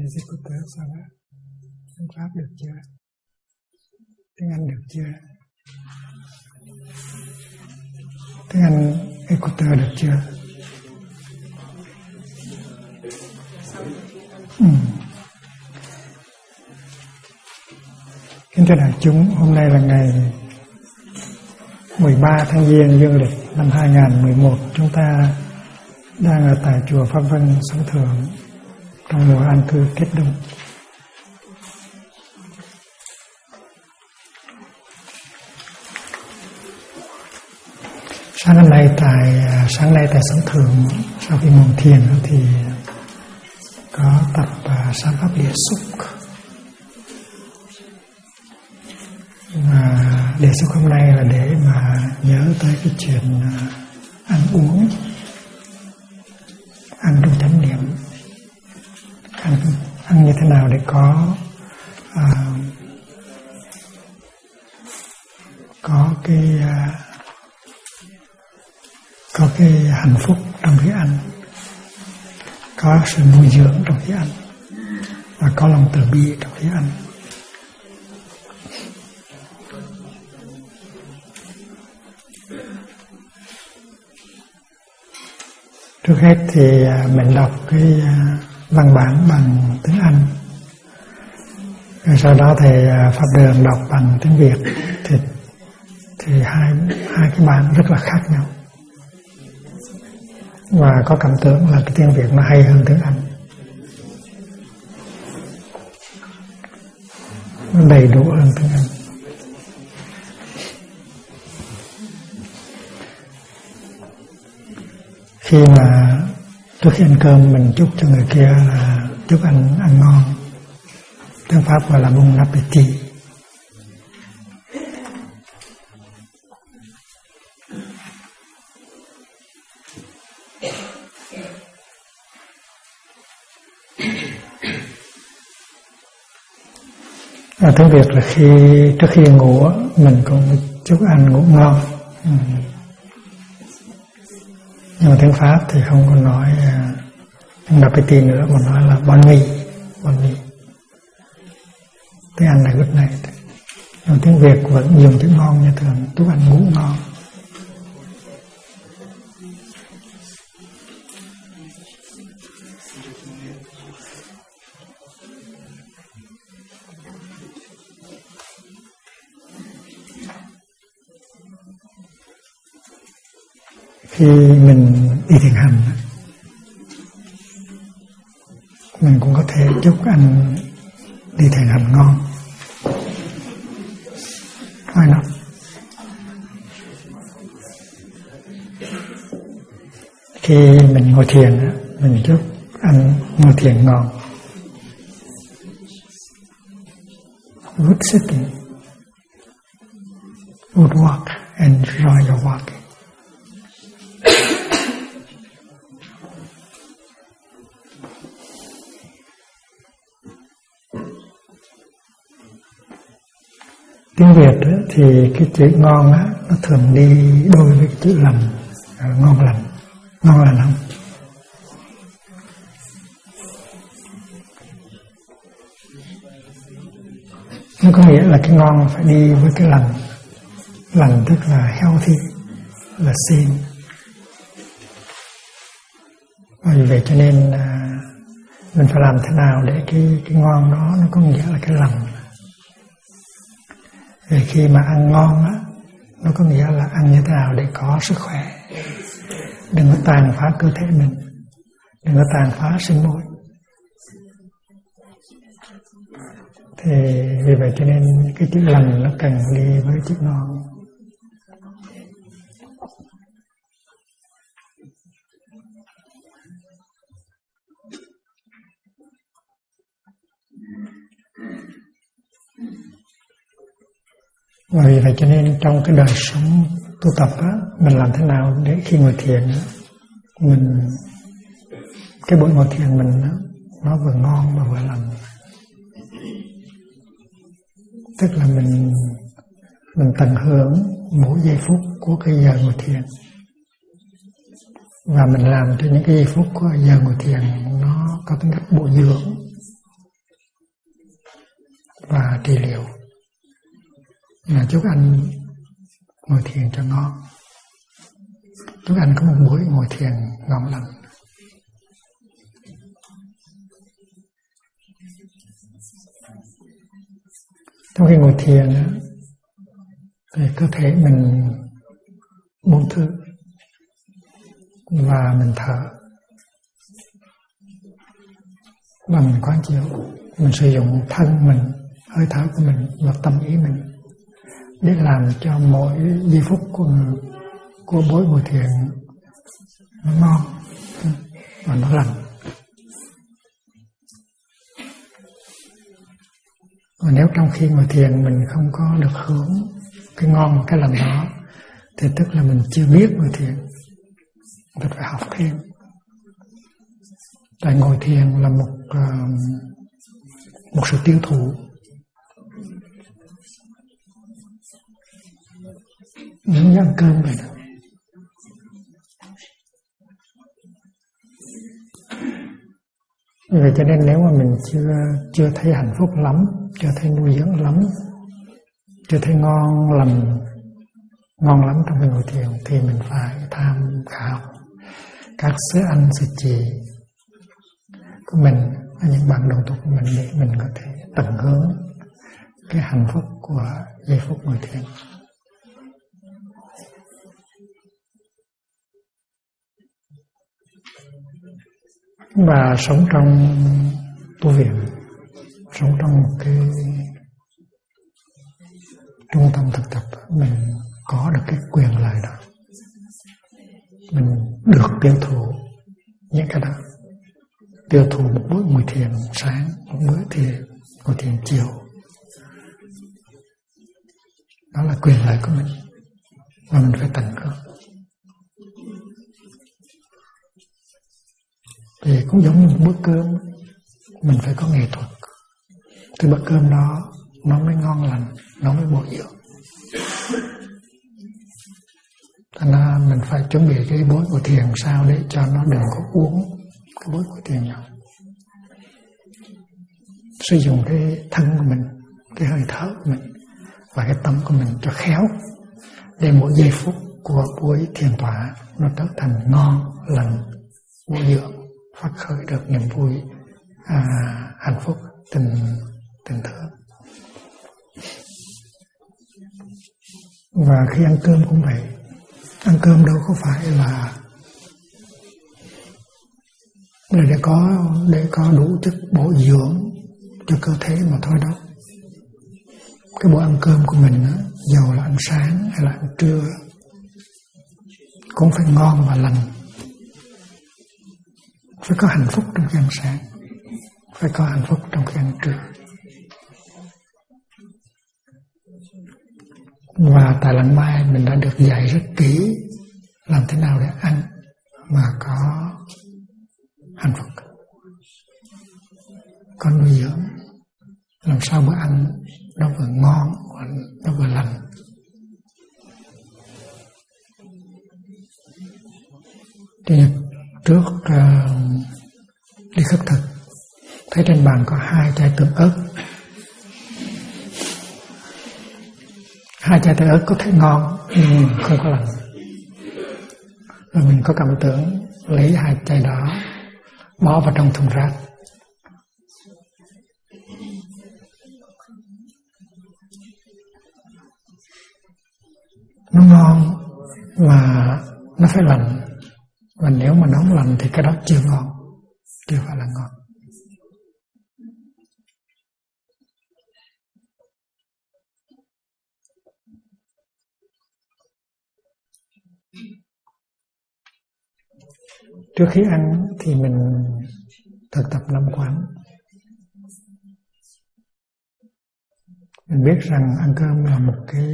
Executor sao đó? Tiếng Pháp được chưa? Tiếng Anh được chưa? Tiếng Anh Executor được chưa? Kính thưa đại chúng, hôm nay là ngày 13 tháng Giêng dương lịch năm 2011. Chúng ta đang ở tại chùa Pháp Vân Sống Thượng trong mùa an cư Tết Đông. Sáng nay tại Sống Thượng, sau khi ngồi thiền thì có tập sáng pháp địa xúc. Và đề xúc hôm nay là để mà nhớ tới cái chuyện ăn uống, ăn trong chánh niệm, ăn như thế nào để có cái hạnh phúc trong khi ăn, có sự nuôi dưỡng trong khi ăn và có lòng từ bi trong khi ăn. Trước hết thì mình đọc cái văn bản bằng tiếng Anh, rồi sau đó thì Pháp Đường đọc bằng tiếng Việt, thì hai cái bản rất là khác nhau, và có cảm tưởng là cái tiếng Việt nó hay hơn tiếng Anh, nó đầy đủ hơn tiếng Anh. Khi mà trước khi ăn cơm mình chúc cho người kia là chúc anh ăn ngon, tiếng Pháp gọi là bon appétit. Và tiếng Việt là trước khi ngủ mình cũng chúc anh ngủ ngon. Nhưng mà tiếng Pháp thì không có nói bon appétit nữa, mà nói là bon nuit. Tiếng Anh là good night. Nhưng tiếng Việt vẫn dùng chữ ngon như thường, chúc anh ngủ ngon. Khi mình đi thiền hành, mình cũng có thể chúc anh đi thiền hành ngon. Why not? Khi mình ngồi thiền, mình chúc anh ngồi thiền ngon. Good sitting, good walk, enjoy your walking. Tiếng Việt thì cái chữ ngon nó thường đi đôi với cái chữ lành, ngon lành không? Nó có nghĩa là cái ngon phải đi với cái lành tức là healthy, là sane. Vì vậy cho nên mình phải làm thế nào để cái ngon đó nó có nghĩa là cái lành. Vì khi mà ăn ngon nó có nghĩa là ăn như thế nào để có sức khỏe, đừng có tàn phá cơ thể mình, đừng có tàn phá sinh môi. Thì vì vậy cho nên cái chữ lành nó cần đi với chữ ngon. Và vì vậy cho nên trong cái đời sống tu tập mình làm thế nào để khi ngồi thiền cái buổi ngồi thiền mình nó vừa ngon mà vừa lành. Tức là mình tận hưởng mỗi giây phút của cái giờ ngồi thiền, và mình làm cho những cái giây phút của giờ ngồi thiền nó có tính cách bổ dưỡng, và trị liệu. Mà chúc anh ngồi thiền cho ngon. Chúc anh có một buổi ngồi thiền ngon lành. Trong khi ngồi thiền thì cơ thể mình buông thư và mình thở, và mình quán chiếu, mình sử dụng thân mình, hơi thở của mình và tâm ý mình để làm cho mỗi giây phút của buổi ngồi thiền nó ngon và nó lành. Và nếu trong khi ngồi thiền mình không có được hưởng cái ngon cái lành đó thì tức là mình chưa biết ngồi thiền, mình phải học thêm. Tại ngồi thiền là một sự tiêu thụ. Giống như ăn cơm vậy đó. Vì cho nên nếu mà mình chưa thấy hạnh phúc lắm, chưa thấy nuôi dưỡng lắm, chưa thấy ngon lắm trong cái ngồi thiền thì mình phải tham khảo các sư anh sư chị của mình, những bạn đồng tu của mình để mình có thể tận hưởng cái hạnh phúc của giây phút ngồi thiền. Và sống trong tu viện, sống trong một cái trung tâm thực tập, mình có được cái quyền lợi đó, mình được tiêu thụ những cái đó, tiêu thụ một buổi ngồi thiền sáng, một bữa ngồi thiền chiều. Đó là quyền lợi của mình và mình phải tận hưởng. Thì cũng giống như một bữa cơm, mình phải có nghệ thuật. Từ bữa cơm đó nó mới ngon lành, nó mới bổ dưỡng. Thành ra mình phải chuẩn bị cái bối của thiền sao để cho nó đừng có uống cái bối của thiền nào. Sử dụng cái thân của mình, cái hơi thở của mình và cái tâm của mình cho khéo, để mỗi giây phút của buổi thiền tọa nó trở thành ngon lành, bổ dưỡng, phát khởi được niềm vui, hạnh phúc, tình thương. Và khi ăn cơm cũng vậy. Ăn cơm đâu có phải là để có đủ chất bổ dưỡng cho cơ thể mà thôi đâu. Cái bữa ăn cơm của mình đó, dầu là ăn sáng hay là ăn trưa, cũng phải ngon và lành. Phải có hạnh phúc trong khi ăn sáng, phải có hạnh phúc trong khi ăn trưa. Và tại Lăng Mai mình đã được dạy rất kỹ làm thế nào để ăn mà có hạnh phúc, có nuôi dưỡng, làm sao bữa ăn nó vừa ngon và nó vừa lành. Thì trước đi khất thực, thấy trên bàn có 2 chai tương ớt. 2 chai tương ớt có thể ngon nhưng không có lành. Rồi mình có cảm tưởng lấy 2 chai đó bỏ vào trong thùng rác. Nó ngon mà nó phải lành. Và nếu mà nó không lành thì cái đó chưa ngon, chưa phải là ngon. Trước khi ăn thì mình thực tập 5 quán. Mình biết rằng ăn cơm là một cái,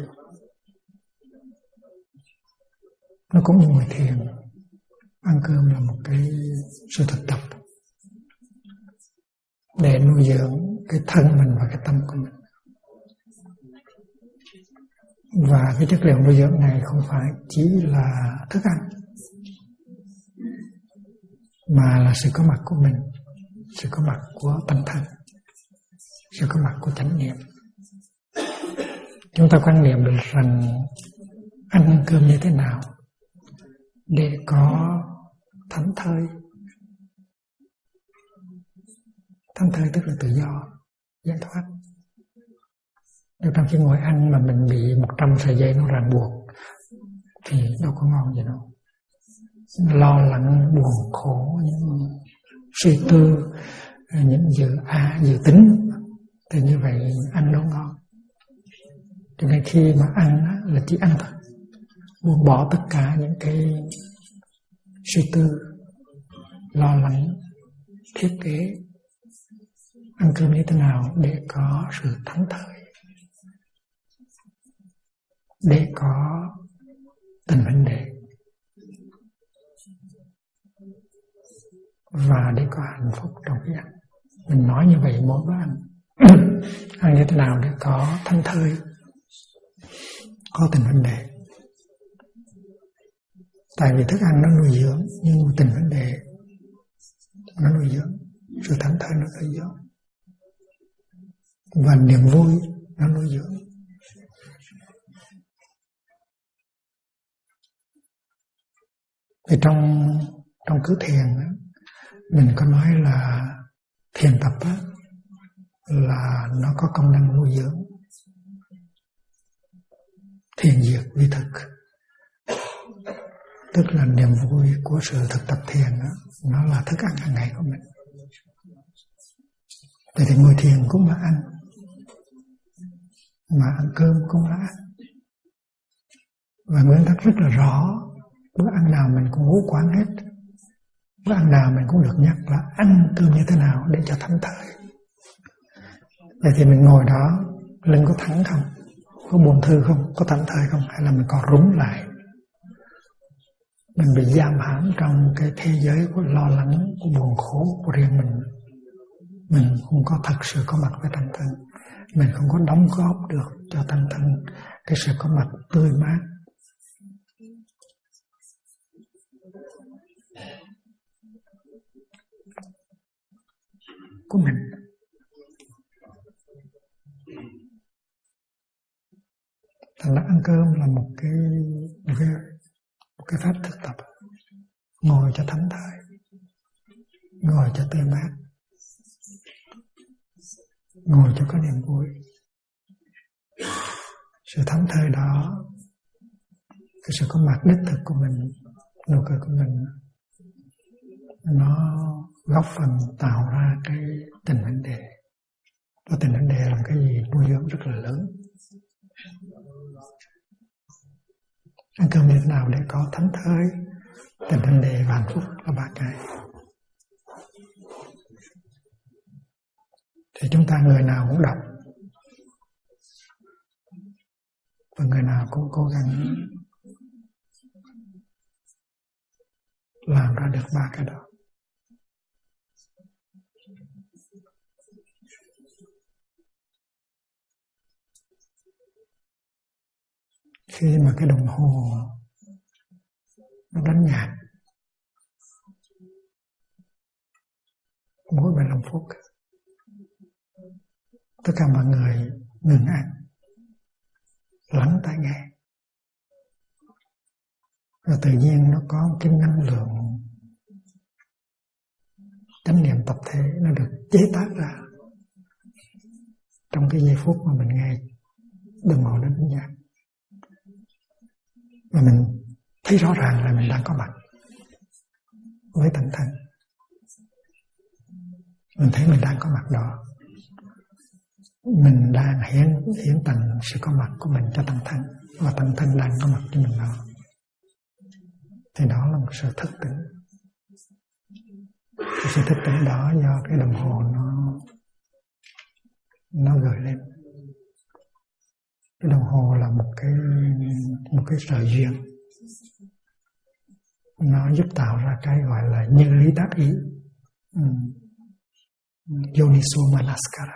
nó cũng như ngồi thiền. Ăn cơm là một cái sự thực tập để nuôi dưỡng cái thân mình và cái tâm của mình. Và cái chất liệu nuôi dưỡng này không phải chỉ là thức ăn, mà là sự có mặt của mình, sự có mặt của tâm thân. sự có mặt của chánh niệm. Chúng ta quan niệm được rằng ăn cơm như thế nào để có thảnh thơi. Thảnh thơi tức là tự do, giải thoát. Nếu trong khi ngồi ăn mà mình bị 100 sợi dây nó ràng buộc thì đâu có ngon gì đâu. Lo lắng, buồn khổ, những suy tư, những dự tính thì như vậy ăn đâu ngon. Cho nên khi mà ăn là chỉ ăn thôi, buông bỏ tất cả những cái suy tư, lo lắng, thiết kế. Ăn cơm như thế nào để có sự thảnh thơi, để có tình vấn đề và để có hạnh phúc trong khi ăn. Mình nói như vậy mỗi bữa ăn. Ăn như thế nào để có thảnh thơi, có tình vấn đề. Tại vì thức ăn nó nuôi dưỡng, nhưng tình vấn đề nó nuôi dưỡng, sự thảnh thơi nó nuôi dưỡng, và niềm vui nó nuôi dưỡng. Thì trong cứ thiền mình có nói là thiền tập là nó có công năng nuôi dưỡng. Thiền diệt vi thực, tức là niềm vui của sự thực tập thiền nó là thức ăn hàng ngày của mình. Vậy thì ngồi thiền cũng là ăn, mà ăn cơm cũng là ăn. Và nguyên tắc rất là rõ, bữa ăn nào mình cũng ngũ quán hết. Bữa ăn nào mình cũng được nhắc là ăn cơm như thế nào để cho thảnh thơi. Vậy thì mình ngồi đó, lưng có thẳng không? Có buồn thư không? Có thảnh thơi không? Hay là mình còn rúng lại? Mình bị giam hãm trong cái thế giới của lo lắng, của buồn khổ của riêng mình. Mình không có thật sự có mặt với tâm thân. Mình không có đóng góp được cho tâm thân cái sự có mặt tươi mát. Của mình. Thành ra ăn cơm là một cái pháp thực tập. Ngồi cho thảnh thơi, ngồi cho tươi mát, ngồi cho có niềm vui. Sự thảnh thơi đó, cái sự có mặt đích thực của mình, nụ cười của mình, nó góp phần tạo ra cái tình vấn đề. Và tình vấn đề là cái gì nuôi dưỡng rất là lớn. Ăn cơm như thế nào để có thảnh thơi, tình vấn đề và hạnh phúc là ba cái. Thì chúng ta người nào cũng đọc, và người nào cũng cố gắng làm ra được ba cái đó. Khi mà cái đồng hồ nó đánh nhạc mỗi 15 phút, tất cả mọi người ngừng ăn, lắng tai nghe, và tự nhiên nó có một cái năng lượng chánh niệm tập thể nó được chế tác ra trong cái giây phút mà mình nghe đồng hồ đánh nhạc. Và mình thấy rõ ràng là mình đang có mặt với tâm thân. Mình thấy mình đang có mặt đó. Mình đang hiển tặng sự có mặt của mình cho tâm thân, và tâm thân đang có mặt cho mình đó. Thì đó là một sự thức tỉnh. Cái sự thức tỉnh đó do cái đồng hồ nó gửi lên. Cái đồng hồ là một cái sợi duyên. Nó giúp tạo ra cái gọi là như lý tác ý, Yoniso Manaskara.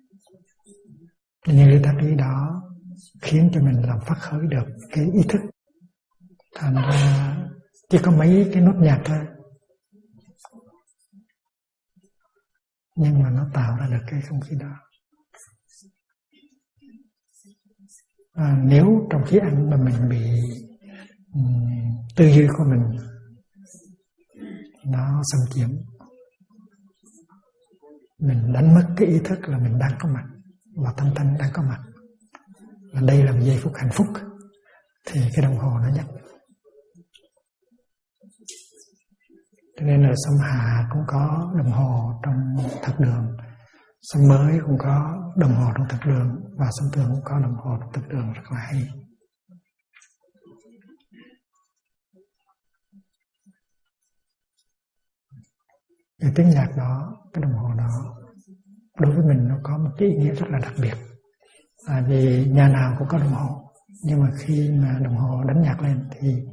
Như lý tác ý đó khiến cho mình làm phát khởi được cái ý thức. Thành ra chỉ có mấy cái nốt nhạc thôi, nhưng mà nó tạo ra được cái không khí đó. Nếu trong khi ăn mà mình bị tư duy của mình nó xâm chiếm, mình đánh mất cái ý thức là mình đang có mặt và tâm thanh đang có mặt, và đây là một giây phút hạnh phúc, thì cái đồng hồ nó nhắc. Cho nên là sông Hạ cũng có đồng hồ trong thật đường, sông Mới cũng có đồng hồ trong thật đường, và sông Tường cũng có đồng hồ trong thật đường, rất là hay. Cái tiếng nhạc đó, cái đồng hồ đó, đối với mình nó có một cái ý nghĩa rất là đặc biệt. Vì nhà nào cũng có đồng hồ, nhưng mà khi mà đồng hồ đánh nhạc lên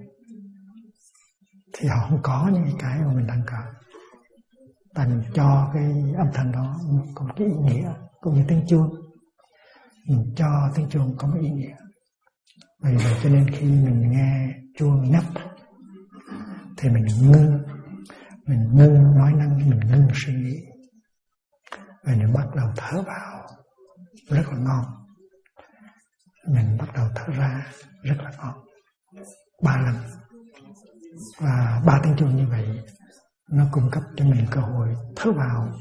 thì họ không có những cái mà mình đang cần. Tại mình cho cái âm thanh đó có một cái ý nghĩa, cũng như tiếng chuông, mình cho tiếng chuông có một ý nghĩa. Vì vậy cho nên khi mình nghe chuông nhấp thì mình ngưng nói năng, mình ngưng suy nghĩ, và mình bắt đầu thở vào rất là ngon, mình bắt đầu thở ra rất là ngon, 3 lần. Và 3 tiếng chuông như vậy nó cung cấp cho mình cơ hội thở vào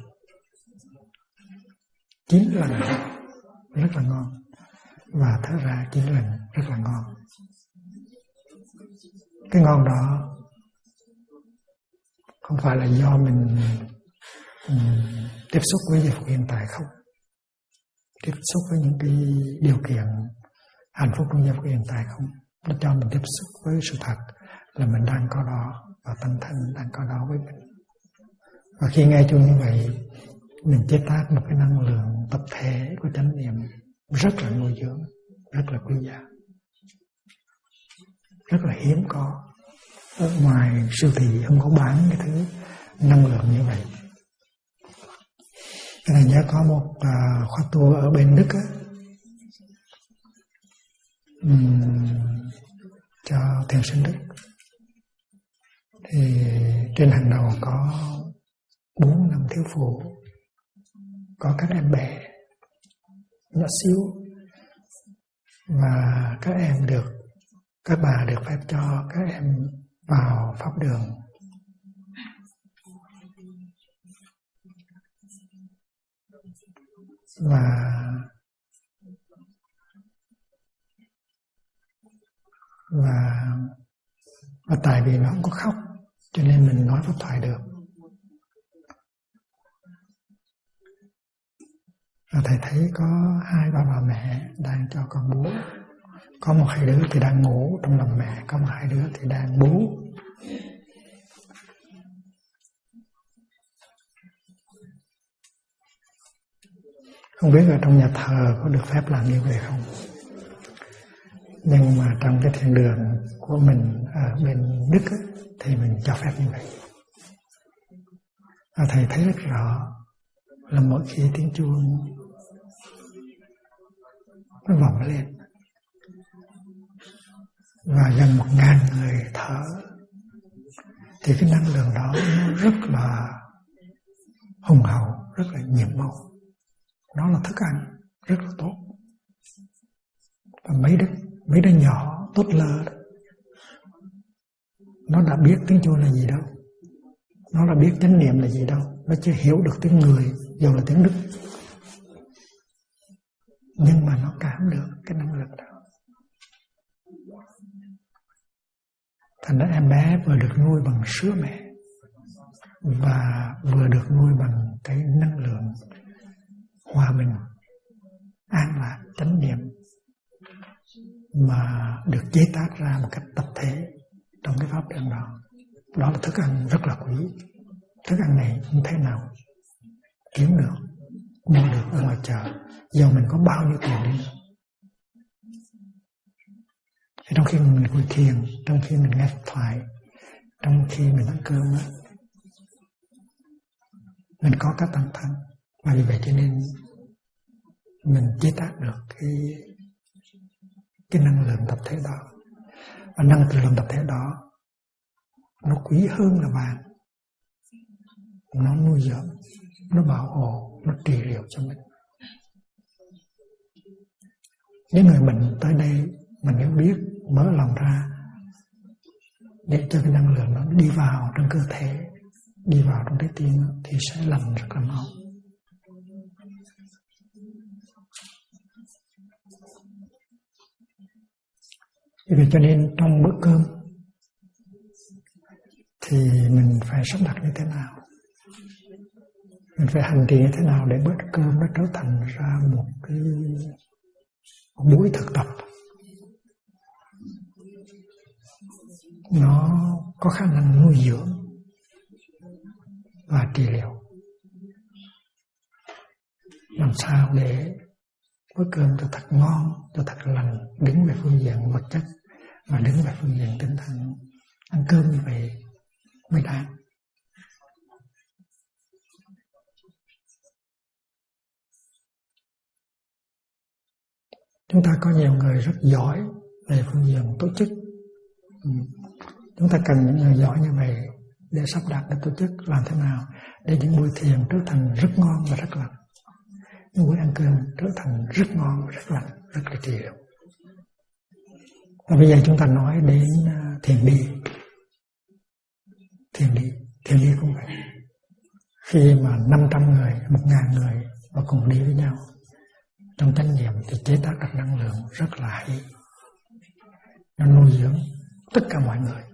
9 lần rất là ngon, và thở ra 9 lần rất là ngon. Cái ngon đó không phải là do mình tiếp xúc với giây phút hiện tại không, tiếp xúc với những cái điều kiện hạnh phúc trong giây phút hiện tại không, nó cho mình tiếp xúc với sự thật là mình đang có đó, và tâm thanh đang có đó với mình. Và khi nghe chuông như vậy, mình chế tác một cái năng lượng tập thể của chánh niệm rất là nuôi dưỡng, rất là quý giá, rất là hiếm có. Ở ngoài siêu thị không có bán cái thứ năng lượng như vậy. Cái này nhớ có một khóa tu ở bên Đức á, cho thiền sinh Đức, thì trên hàng đầu có 4-5 thiếu phụ, có các em bé nhỏ xíu, và các bà được phép cho các em vào pháp đường. Và tại vì nó không có khóc, cho nên mình nói pháp thoại được. Và thầy thấy có 2-3 bà mẹ đang cho con bú. Có 1-2 đứa thì đang ngủ trong lòng mẹ, có 1-2 đứa thì đang bú. Không biết ở trong nhà thờ có được phép làm như vậy không? Nhưng mà trong cái thiền đường của mình ở bên Đức ấy, thì mình cho phép như vậy. Và thầy thấy rất rõ là mỗi khi tiếng chuông nó vọng lên và gần 1000 người thở, thì cái năng lượng đó nó rất là hùng hậu, rất là nhiệm màu. Nó là thức ăn rất là tốt. Và mấy đứa nhỏ tốt lơ đó, nó đã biết tiếng chuông là gì đâu, nó đã biết chánh niệm là gì đâu, nó chưa hiểu được tiếng người, dù là tiếng Đức, nhưng mà nó cảm được cái năng lực đó. Thành ra em bé vừa được nuôi bằng sữa mẹ và vừa được nuôi bằng cái năng lượng hòa bình, an lạc, chánh niệm mà được chế tác ra một cách tập thể trong cái pháp đường đó. Đó là thức ăn rất là quý. Thức ăn này không thể nào kiếm được, mua được ở ngoài chợ, dù mình có bao nhiêu tiền đi nữa. Trong khi mình ngồi thiền, trong khi mình nghe pháp thoại, trong khi mình ăn cơm đó, mình có các tâm thân. Và vì vậy cho nên mình chế tác được cái năng lượng tập thể đó. Và năng lượng tập thể đó nó quý hơn là vàng. Nó nuôi dưỡng, nó bảo hộ, nó trị liệu cho mình. Những người mình tới đây mình nếu biết mở lòng ra để cho cái năng lượng nó đi vào trong cơ thể, đi vào trong trái tim thì sẽ lành rất là mau. Vì cho nên trong bữa cơm thì mình phải sắp đặt như thế nào, mình phải hành trì như thế nào để bữa cơm nó trở thành ra một buổi thực tập nó có khả năng nuôi dưỡng và trị liệu. Làm sao để bữa cơm cho thật ngon, cho thật lành, đứng về phương diện vật chất và đứng về phương diện tinh thần. Ăn cơm như vậy mới đáng. Chúng ta có nhiều người rất giỏi về phương diện tổ chức. Chúng ta cần những người giỏi như vậy để sắp đặt cái tổ chức làm thế nào để những buổi thiền trở thành rất ngon và rất lành, những buổi ăn cơm trở thành rất ngon, rất lành, rất là trị liệu. Và bây giờ chúng ta nói đến thiền đi. Thiền đi cũng vậy. Khi mà 500 người, 1.000 người và cùng đi với nhau trong chánh niệm thì chế tác được năng lượng rất là hay. Nó nuôi dưỡng tất cả mọi người.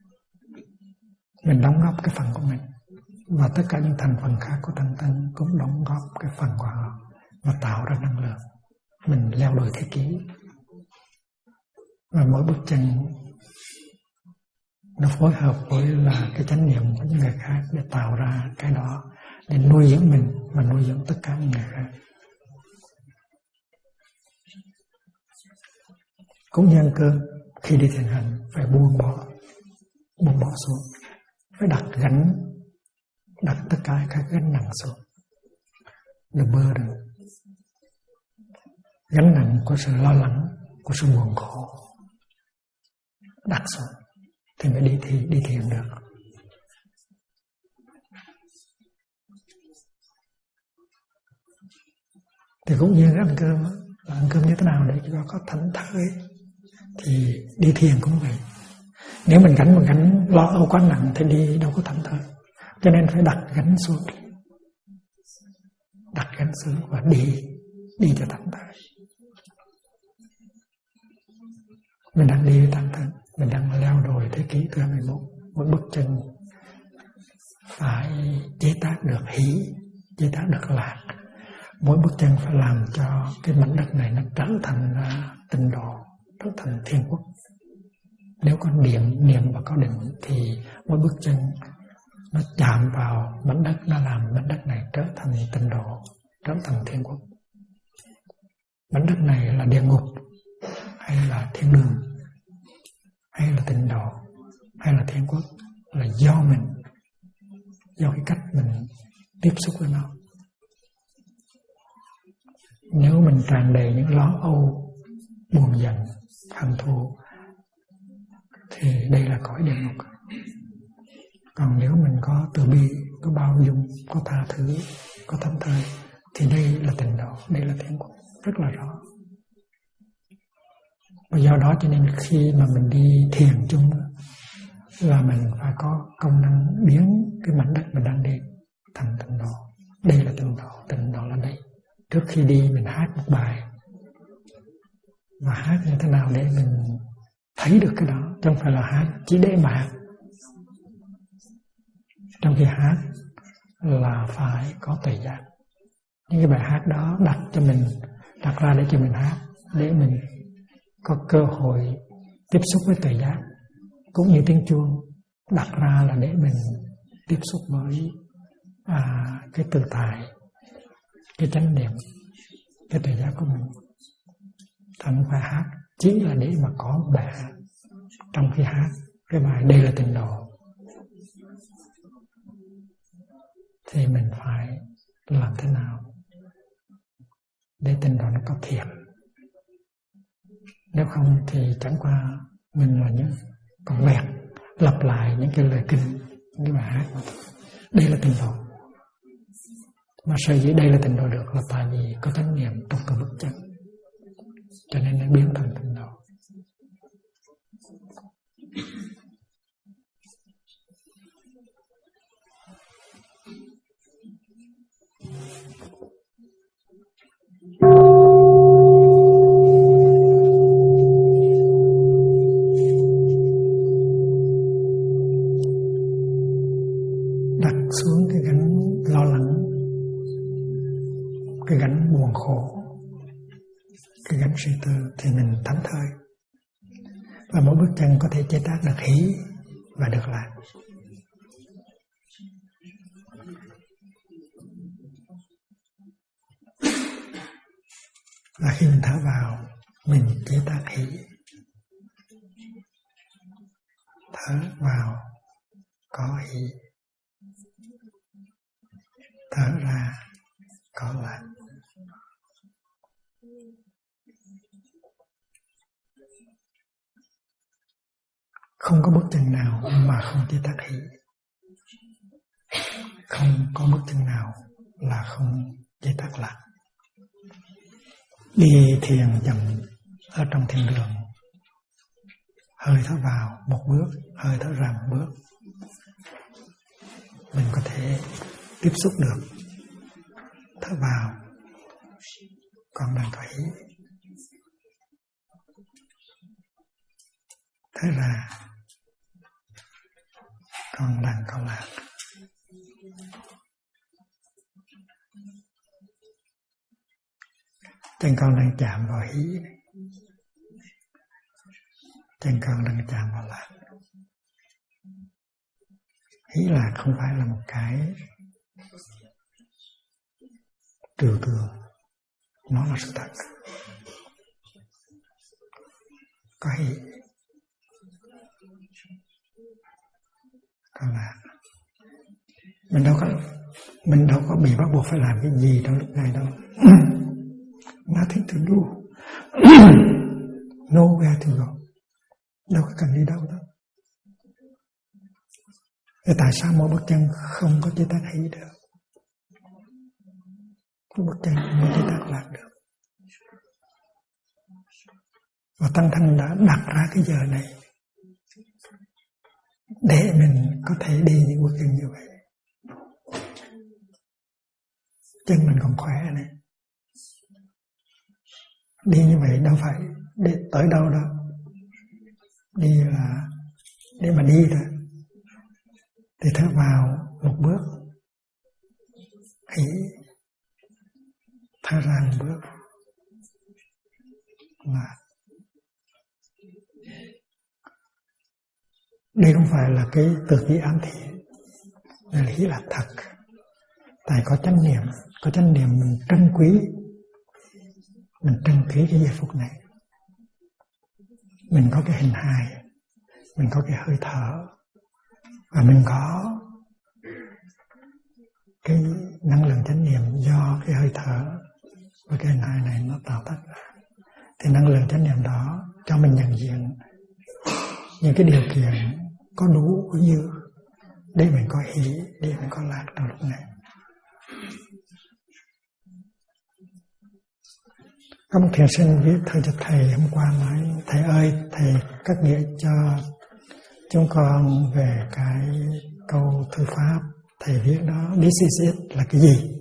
Mình đóng góp cái phần của mình và tất cả những thành phần khác của tăng thân cũng đóng góp cái phần của họ và tạo ra năng lượng. Mình leo đồi thế kỷ và mỗi bước chân nó phối hợp với là cái chánh niệm của những người khác để tạo ra cái đó, để nuôi dưỡng mình và nuôi dưỡng tất cả những người khác. Cũng như ăn cơm, khi đi thiền hành phải buông bỏ xuống, phải đặt tất cả các gánh nặng xuống, đừng bơ đừng. Gánh nặng của sự lo lắng, của sự buồn khổ đặt xuống thì mới đi thiền được. Thì cũng như ăn cơm như thế nào để cho có thảnh thơi thì đi thiền cũng vậy. Nếu mình gánh lo âu quá nặng thì đi đâu có thảnh thơi. Cho nên phải đặt gánh xuống và đi cho thảnh thơi. Mình đang đi với tăng thân, mình đang leo đồi thế kỷ thứ 21. Mỗi bước chân phải chế tác được hỷ, chế tác được lạc. Mỗi bước chân phải làm cho cái mảnh đất này nó trở thành tịnh độ, trở thành thiên quốc. Nếu có niệm và có định thì mỗi bước chân nó chạm vào mảnh đất, nó làm mảnh đất này trở thành tịnh độ, trở thành thiên quốc. Mảnh đất này là địa ngục hay là thiên đường hay là tịnh độ hay là thiên quốc là do mình, do cái cách mình tiếp xúc với nó. Nếu mình tràn đầy những lo âu, buồn giận, hận thù thì đây là cõi địa ngục. Còn nếu mình có từ bi, có bao dung, có tha thứ, có thảnh thơi thì đây là tịnh độ, đây là thiên quốc, rất là rõ. Và do đó cho nên khi mà mình đi thiền chung là mình phải có công năng biến cái mảnh đất mình đang đi thành tịnh độ. Đây là tịnh độ là đây. Trước khi đi mình hát một bài, và hát như thế nào để mình thấy được cái đó, chứ không phải là hát chỉ để mà hát. Trong khi hát là phải có tuệ giác. Những cái bài hát đó đặt ra để cho mình hát, để mình có cơ hội tiếp xúc với tuệ giác. Cũng như tiếng chuông đặt ra là để mình tiếp xúc với cái tự tại, cái chánh niệm, cái tuệ giác của mình. Thành phải hát chỉ là để mà có bài hát. Trong khi hát cái bài đây là tịnh độ thì mình phải làm thế nào để tịnh độ nó có thiệt. Nếu không thì chẳng qua mình là những con vẹt lặp lại những cái lời kinh, những cái bài hát mà thôi. Đây là tịnh độ. Mà sở dĩ đây là tịnh độ được là tại vì có chánh niệm trong từng bước chân. cho nên nó biến thành tịnh độ. Đặt xuống cái gánh lo lắng, cái gánh buồn khổ, cái gánh suy tư thì mình thảnh thơi. Và mỗi bước chân có thể chế tác được hỷ và được lạc. Và khi mình thở vào, mình chế tác hỷ. Thở vào có hỷ, thở ra có lạc. Không có bước chân nào mà không chế tác hỷ. Không có bước chân nào là không chế tác lạc. Đi thiền chậm ở trong thiền đường, hơi thở vào một bước, hơi thở ra một bước, mình có thể tiếp xúc được. Thở vào còn đang có hỷ, thở ra còn đang có lạc. Chân con đang chạm vào hỷ, chân con đang chạm vào lạc. Hỷ lạc không phải là một cái trừu tượng, nó là sự thật. Có hỷ, có lạc. Mình đâu có bị bắt buộc phải làm cái gì trong lúc này đâu. Nothing to do. Nowhere to go. Đâu có cần đi đâu đâu. Thế tại sao mỗi bước chân không có chế tác hỷ được? Mỗi bước chân không có chế tác lạc được. Và Tăng Thanh đã đặt ra cái giờ này để mình có thể đi những bước chân như vậy. Chân mình còn khỏe này. Đi như vậy đâu phải đi tới đâu đâu. Đi là để mà đi thôi. Thì thở vào một bước hỷ, thở ra một bước lạc. Đây không phải là cái từ ngữ ám thị, đây là hỷ lạc thật. Tại có chánh niệm mình trân quý, mình trân quý cái giây phút này. Mình có cái hình hài, mình có cái hơi thở, và mình có cái năng lượng chánh niệm do cái hơi thở và cái hình hài này nó tạo tác ra. Thì năng lượng chánh niệm đó cho mình nhận diện những cái điều kiện có đủ có dư để mình có hỷ, để mình có lạc trong lúc này. Có một thiền sinh viết thơ cho thầy hôm qua nói: thầy ơi, thầy cắt nghĩa cho chúng con về cái câu thư pháp thầy viết đó, this is it là cái gì?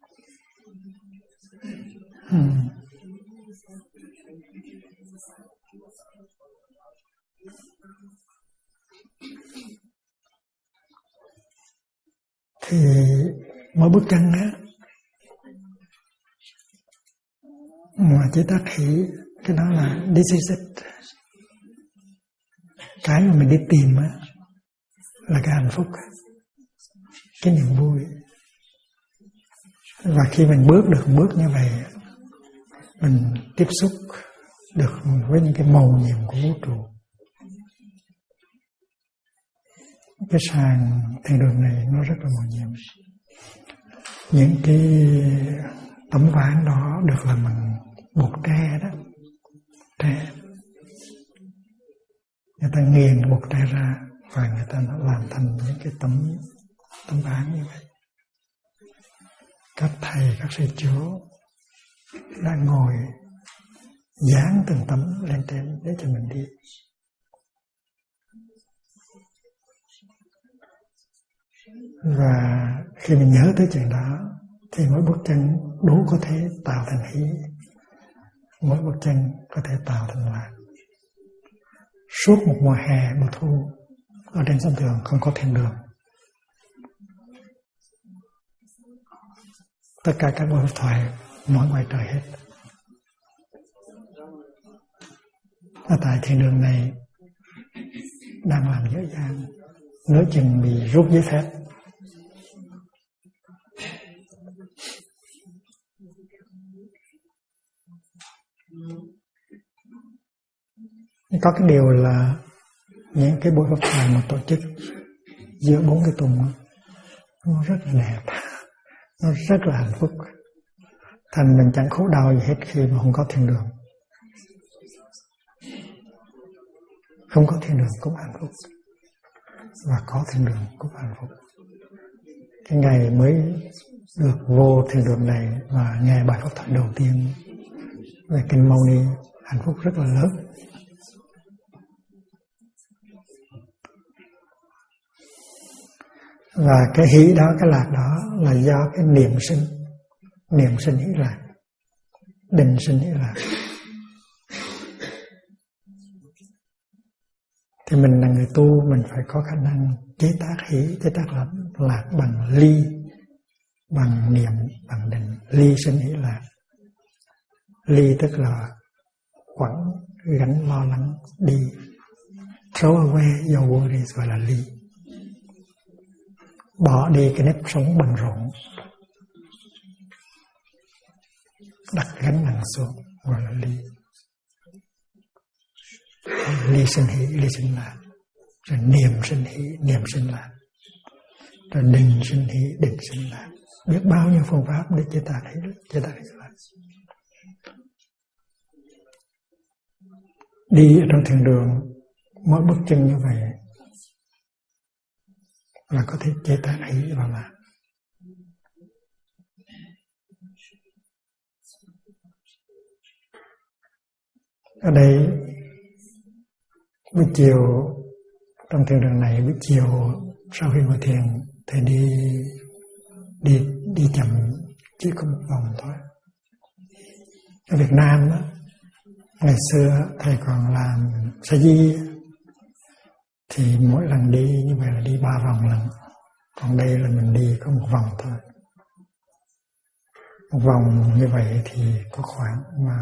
Thì mỗi bước chân á, mà chế tác hỷ, cái đó là this is it. Cái mà mình đi tìm á là cái hạnh phúc, cái niềm vui. Và khi mình bước được bước như vậy, mình tiếp xúc được với những cái mầu nhiệm của vũ trụ. Cái sàn thiền đường này nó rất là mầu nhiệm. Những cái tấm ván đó được làm bằng bột tre đó, tre. Người ta nghiền bột tre ra và người ta làm thành những cái tấm ván như vậy. Các thầy, các sư chúa đã ngồi dán từng tấm lên trên để cho mình đi. Và khi mình nhớ tới chuyện đó thì mỗi bước chân đủ có thể tạo thành hỷ, mỗi bước chân có thể tạo thành lạc. Suốt một mùa hè, mùa thu ở trên sông Thường không có thiên đường. Tất cả các buổi thoại nói ngoài trời hết. Ở tại thiên đường này đang làm dở dang, nửa chừng bị rút giấy phép. Có cái điều là những cái buổi pháp thoại mà tổ chức giữa 4 cái tuần nó rất là đẹp, nó rất là hạnh phúc. Thành mình chẳng khổ đau gì hết khi mà không có thiên đường. Không có thiên đường cũng hạnh phúc, và có thiên đường cũng hạnh phúc. Cái ngày mới được vô thiên đường này và nghe bài pháp thoại đầu tiên về kinh Mâu Ni, hạnh phúc rất là lớn. Và cái hỷ đó, cái lạc đó là do cái niệm sinh hỷ lạc, định sinh hỷ lạc. Thì mình là người tu, mình phải có khả năng chế tác hỷ, chế tác lạc bằng ly, bằng niệm, bằng định. Ly sinh hỷ lạc. Ly tức là quẳng, gánh lo lắng đi. Throw away your worries gọi là ly. Bỏ đi cái nếp sống bận rộn, đặt gánh nặng xuống gọi là ly. Ly sinh hỷ, ly sinh lạc. Rồi niệm sinh hỷ, niệm sinh lạc. Rồi định sinh hỷ, định sinh lạc. Biết bao nhiêu phương pháp để chế tác hỷ, chế tác hỷ lạc. Đi ở trong thiền đường, mỗi bước chân như vậy là có thể chế tác hỷ và lạc. Ở đây buổi chiều trong thiền đường này, buổi chiều sau khi ngồi thiền thì đi chậm chỉ có một vòng thôi. Ở Việt Nam đó, ngày xưa thầy còn làm sa di thì mỗi lần đi như vậy là đi 3 vòng lần. Còn đây là mình đi có một vòng thôi. Một vòng như vậy thì có khoảng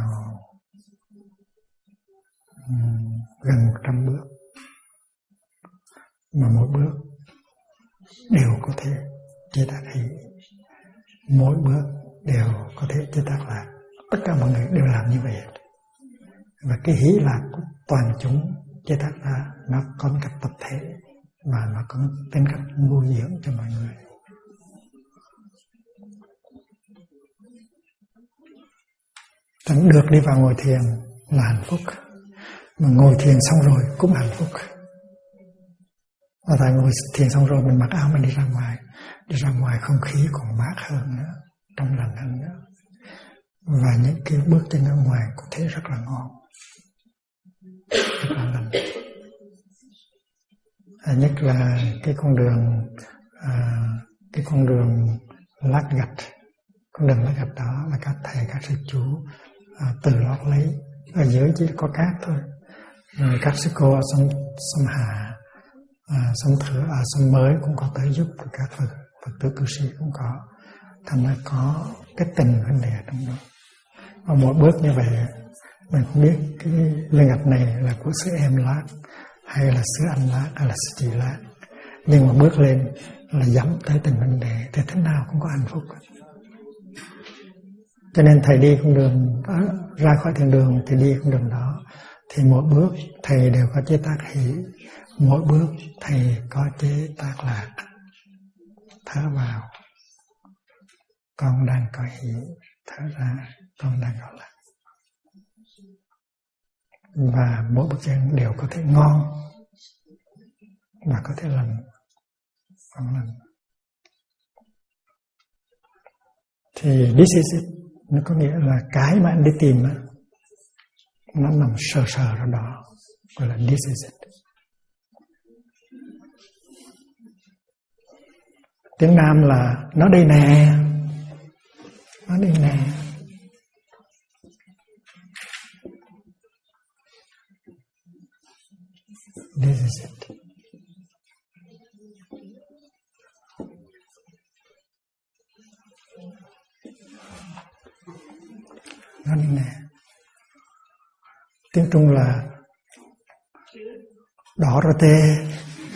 gần 100 bước. Mà mỗi bước đều có thể chế tác hỷ, mỗi bước đều có thể chế tác lạc. Tất cả mọi người đều làm như vậy. Và cái hỷ lạc của toàn chúng chế tác ra nó có một cách tập thể và nó có tính cách nuôi dưỡng cho mọi người. Chẳng được đi vào ngồi thiền là hạnh phúc, mà ngồi thiền xong rồi cũng hạnh phúc. Và tại ngồi thiền xong rồi mình mặc áo mình đi ra ngoài không khí còn mát hơn nữa, trong lành hơn nữa. Và những cái bước chân ở ngoài có thể rất là ngon, rất là lành. Nhất là cái con đường lát gạch, con đường lát gạch đó là các thầy, các sư chú từ lót lấy, ở dưới chỉ có cát thôi. Rồi các sư cô ở sông Hà, sông Mới cũng có tới giúp, các Phật tử cư sĩ cũng có. Thành ra có cái tình vấn đề trong đó. Và mỗi bước như vậy mình không biết cái lên gạch này là của sư em Lát hay là sư anh Lát hay là sư chị Lát, nhưng mà bước lên là dẫm tới từng vấn đề thì thế nào cũng có hạnh phúc. Cho nên thầy đi con đường đó, ra khỏi thiền đường thì đi con đường đó, thì mỗi bước thầy đều có chế tác hỷ, mỗi bước thầy có chế tác lạc. Thở vào con đang có hỷ, thở ra con đang có lạc. Và mỗi bước chân đều có thể ngon và có thể lành, không lành. Thì this is it, nó có nghĩa là cái mà anh đi tìm đó, nó nằm sờ sờ ở đó, gọi là this is it. Tiếng Nam là nó đây nè, nó đây nè. This is it. Nó đây nè. Tiếng Trung là đỏ rô tê.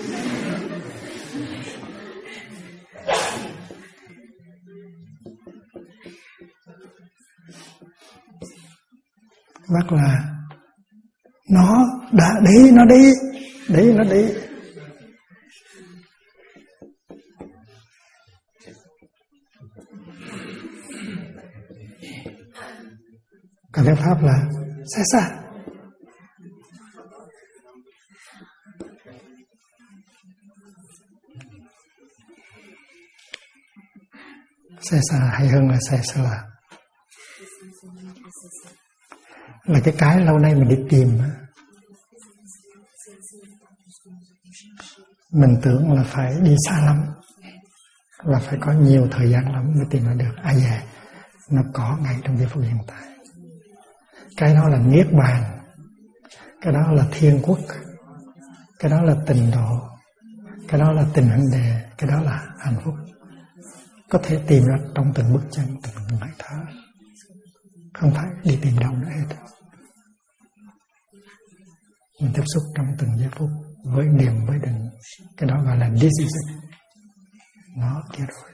Bác là nó đã đi, nó đi, đi nó đi. Còn tiếng Pháp là xa xa. Xa xa hay hơn là xa xa là cái lâu nay mình đi tìm. Mình tưởng là phải đi xa lắm, là phải có nhiều thời gian lắm mới tìm được. Dạ, nó có ngay trong giây phút hiện tại. Cái đó là niết bàn, cái đó là thiên quốc, cái đó là tịnh độ, cái đó là tình huynh đệ, cái đó là hạnh phúc. Có thể tìm ra trong từng bước chân, từng hơi thở, không phải đi tìm đâu nữa hết. Mình tiếp xúc trong từng giây phút với niềm, với định, cái đó gọi là this is it. Nó kia rồi.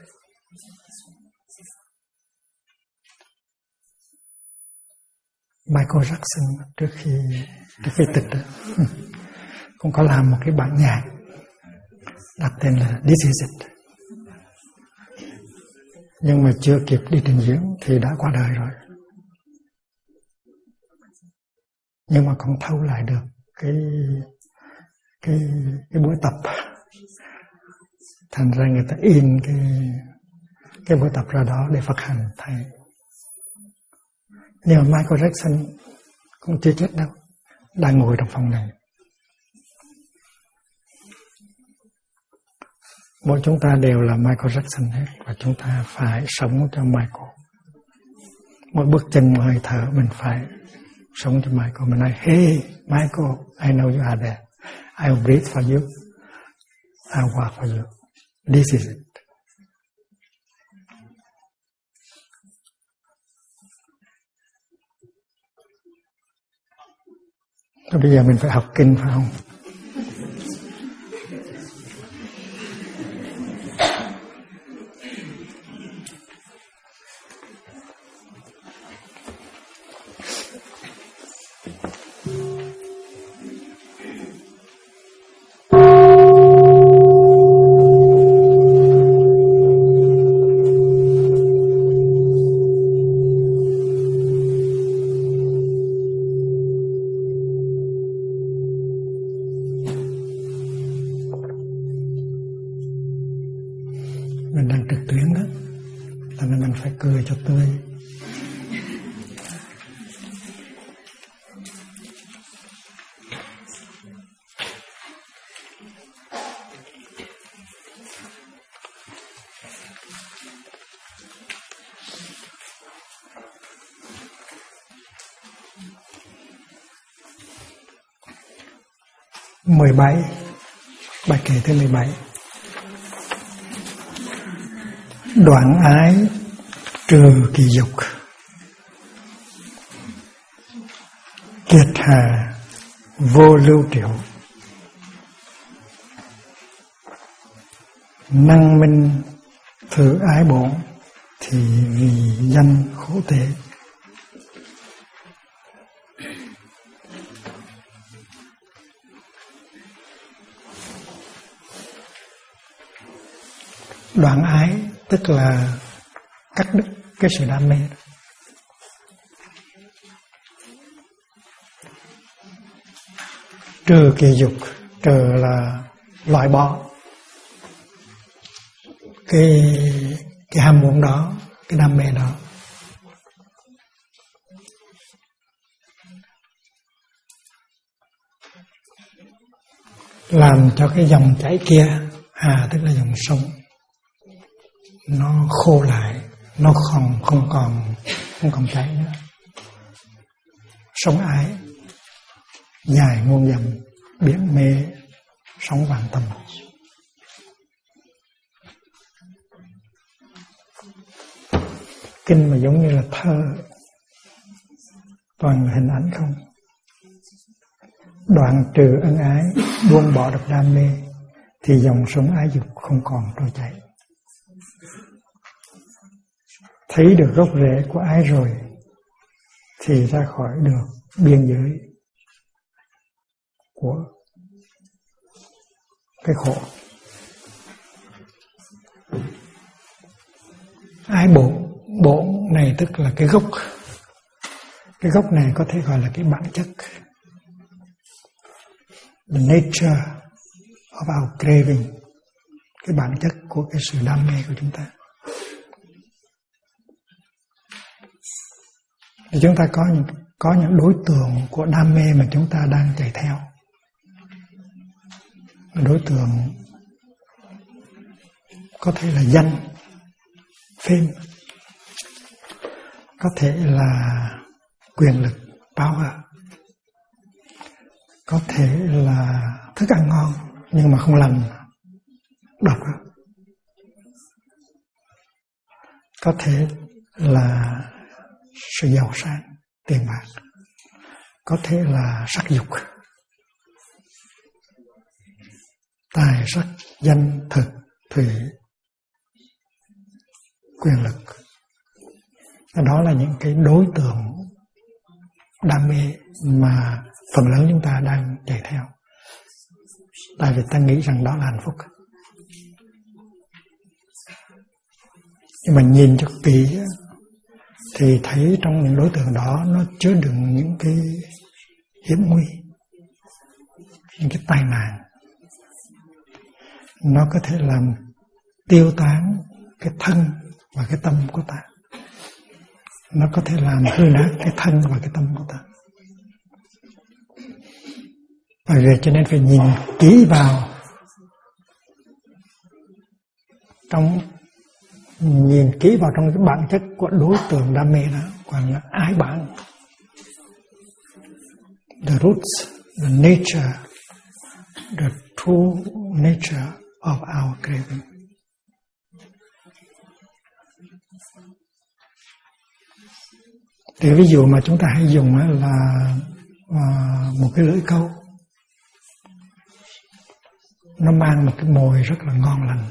Michael Jackson trước khi tịch đó, cũng có làm một cái bản nhạc đặt tên là This Is It. Nhưng mà chưa kịp đi trình diễn thì đã qua đời rồi. Nhưng mà còn thâu lại được cái buổi tập. Thành ra người ta in cái buổi tập ra đó để phát hành thầy. Nhưng mà Michael Jackson cũng chưa chết đâu, đang ngồi trong phòng này. Mỗi chúng ta đều là Michael Jackson hết, và chúng ta phải sống cho Michael. Mỗi bước chân, một hơi thở mình phải sống cho Michael. Mình nói, hey Michael, I know you are there. I will breathe for you. I will walk for you. This is it. Rồi bây giờ mình phải học kinh phải không? Mình đang trực tuyến đó, cho nên mình phải cười cho tươi. Bài kệ thứ 17. Đoạn ái trừ kỳ dục, kiệt hà vô lưu triệu, năng minh thử ái bổn, thì vì danh khổ tệ. Đoạn ái tức là cắt đứt cái sự đam mê. Trừ kỳ dục, trừ là loại bỏ cái ham muốn đó, cái đam mê đó. làm cho cái dòng chảy kia, tức là dòng sông, nó khô lại, nó không còn chảy nữa. Sông Ái dài muôn dặm, biển mê sóng vạn tầng. Kinh mà giống như là thơ, toàn hình ảnh không. Đoạn trừ ân ái, buông bỏ được đam mê, thì dòng sông ái dục không còn trôi chảy. Thấy được gốc rễ của ái rồi, thì ra khỏi được biên giới của cái khổ. Ái bổn này tức là cái gốc. Cái gốc này có thể gọi là cái bản chất, the nature of our craving, cái bản chất của cái sự đam mê của chúng ta. Thì chúng ta có những đối tượng của đam mê mà chúng ta đang chạy theo. Đối tượng có thể là danh, fame, có thể là quyền lực, power, có thể là thức ăn ngon nhưng mà không lành, độc, có thể là sự giàu sang, tiền bạc, có thể là sắc dục, tài sắc, danh, thực, thủy, quyền lực. Đó là những cái đối tượng đam mê mà phần lớn chúng ta đang chạy theo. Tại vì ta nghĩ rằng đó là hạnh phúc. Nhưng mà nhìn cho kỹ thì thấy trong những đối tượng đó nó chứa đựng những cái hiểm nguy, những cái tai nạn. Nó có thể làm tiêu tán cái thân và cái tâm của ta. Nó có thể làm hư nát cái thân và cái tâm của ta. Bởi vậy cho nên phải nhìn kỹ vào trong cái bản chất của đối tượng đam mê đó, còn là ái bản, the roots, the nature, the true nature of our craving. Thì ví dụ mà chúng ta hay dùng là một cái lưỡi câu, nó mang một cái mồi rất là ngon lành,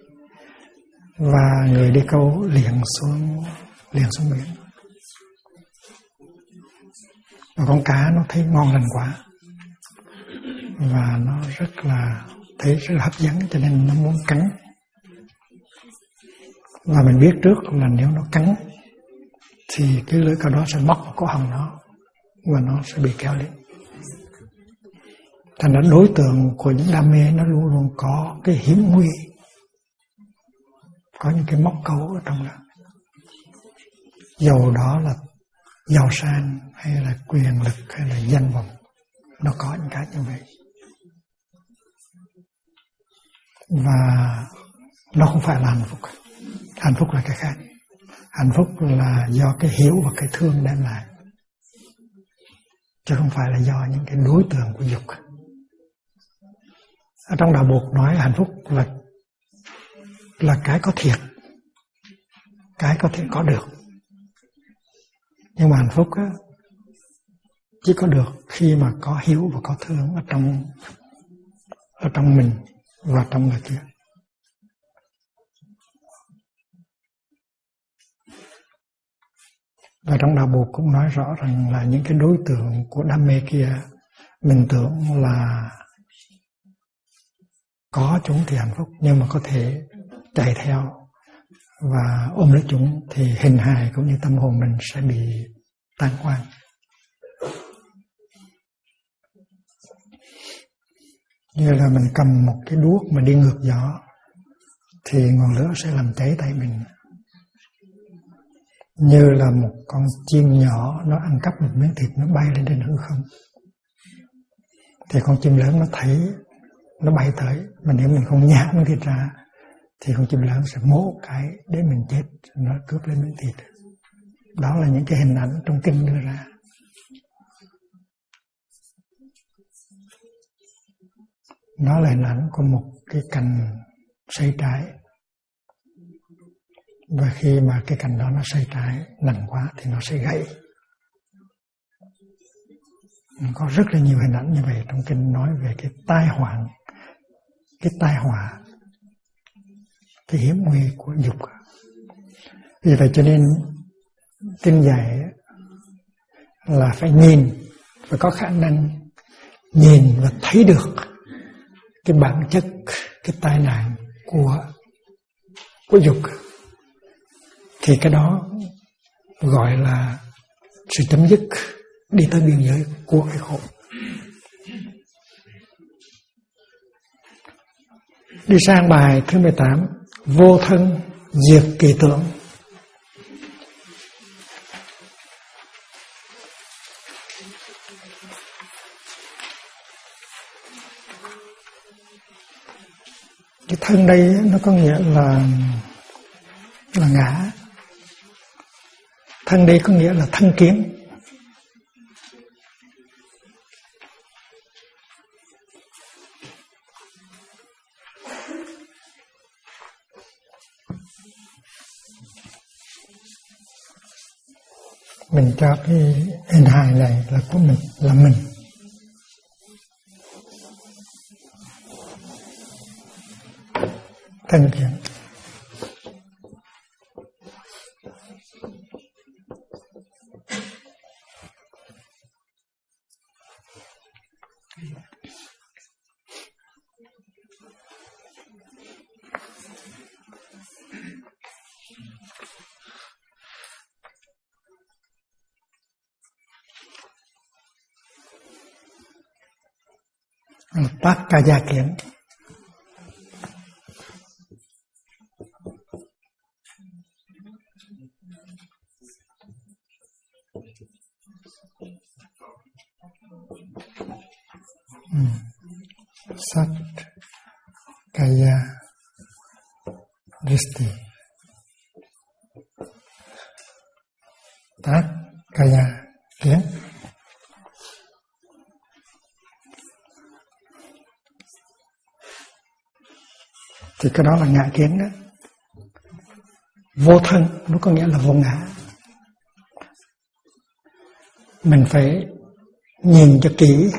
và người đi câu liền xuống biển, và con cá nó thấy ngon lành quá và nó thấy rất là hấp dẫn, cho nên nó muốn cắn. Và mình biết trước là nếu nó cắn thì cái lưỡi câu đó sẽ móc vào cổ họng nó và nó sẽ bị kéo lên. Thành ra đối tượng của những đam mê nó luôn luôn có cái hiểm nguy, có những cái móc câu ở trong đó. Dầu đó là giàu sang hay là quyền lực hay là danh vọng, nó có những cái như vậy. Và nó không phải là hạnh phúc. Hạnh phúc là cái khác. Hạnh phúc là do cái hiểu và cái thương đem lại, chứ không phải là do những cái đối tượng của dục. Ở trong đạo Bụt nói hạnh phúc là cái có thiệt, cái có thể có được. Nhưng mà hạnh phúc chỉ có được khi mà có hiếu và có thương ở trong mình và trong người kia. Và trong đạo Bụt cũng nói rõ rằng là những cái đối tượng của đam mê kia, mình tưởng là có chúng thì hạnh phúc, nhưng mà có thể chạy theo và ôm lấy chúng thì hình hài cũng như tâm hồn mình sẽ bị tan hoang. Như là mình cầm một cái đuốc mà đi ngược gió thì ngọn lửa sẽ làm cháy tay mình. Như là một con chim nhỏ nó ăn cắp một miếng thịt, nó bay lên trên hư không, thì con chim lớn nó thấy nó bay tới, mà nếu mình không nhả miếng thịt ra thì con chim lớn sẽ mổ cái để mình chết, nó cướp lấy miếng thịt. Đó là những cái hình ảnh trong kinh đưa ra. Đó là hình ảnh của một cái cành xây trái, và khi mà cái cành đó nó xây trái nặng quá thì nó sẽ gãy. Có rất là nhiều hình ảnh như vậy trong kinh nói về cái tai họa, cái hiểm nguy của dục. Vì vậy cho nên kinh dạy là phải nhìn, phải có khả năng nhìn và thấy được cái bản chất, cái tai nạn của dục, thì cái đó gọi là sự chấm dứt, đi tới biên giới của cái khổ. Đi sang bài thứ 18, vô thân diệt kỳ tưởng. Cái thân đây nó có nghĩa là ngã. Thân đây có nghĩa là thân kiến. Mình cho cái hình hài này là của mình, là mình. Thân kiến. Tác ca gia kiến. Sát kaya dristi. Tác kaya kiến. Thì cái đó là ngã kiến đó. Vô thân nó có nghĩa là vô ngã. Mình phải nhìn cho kỹ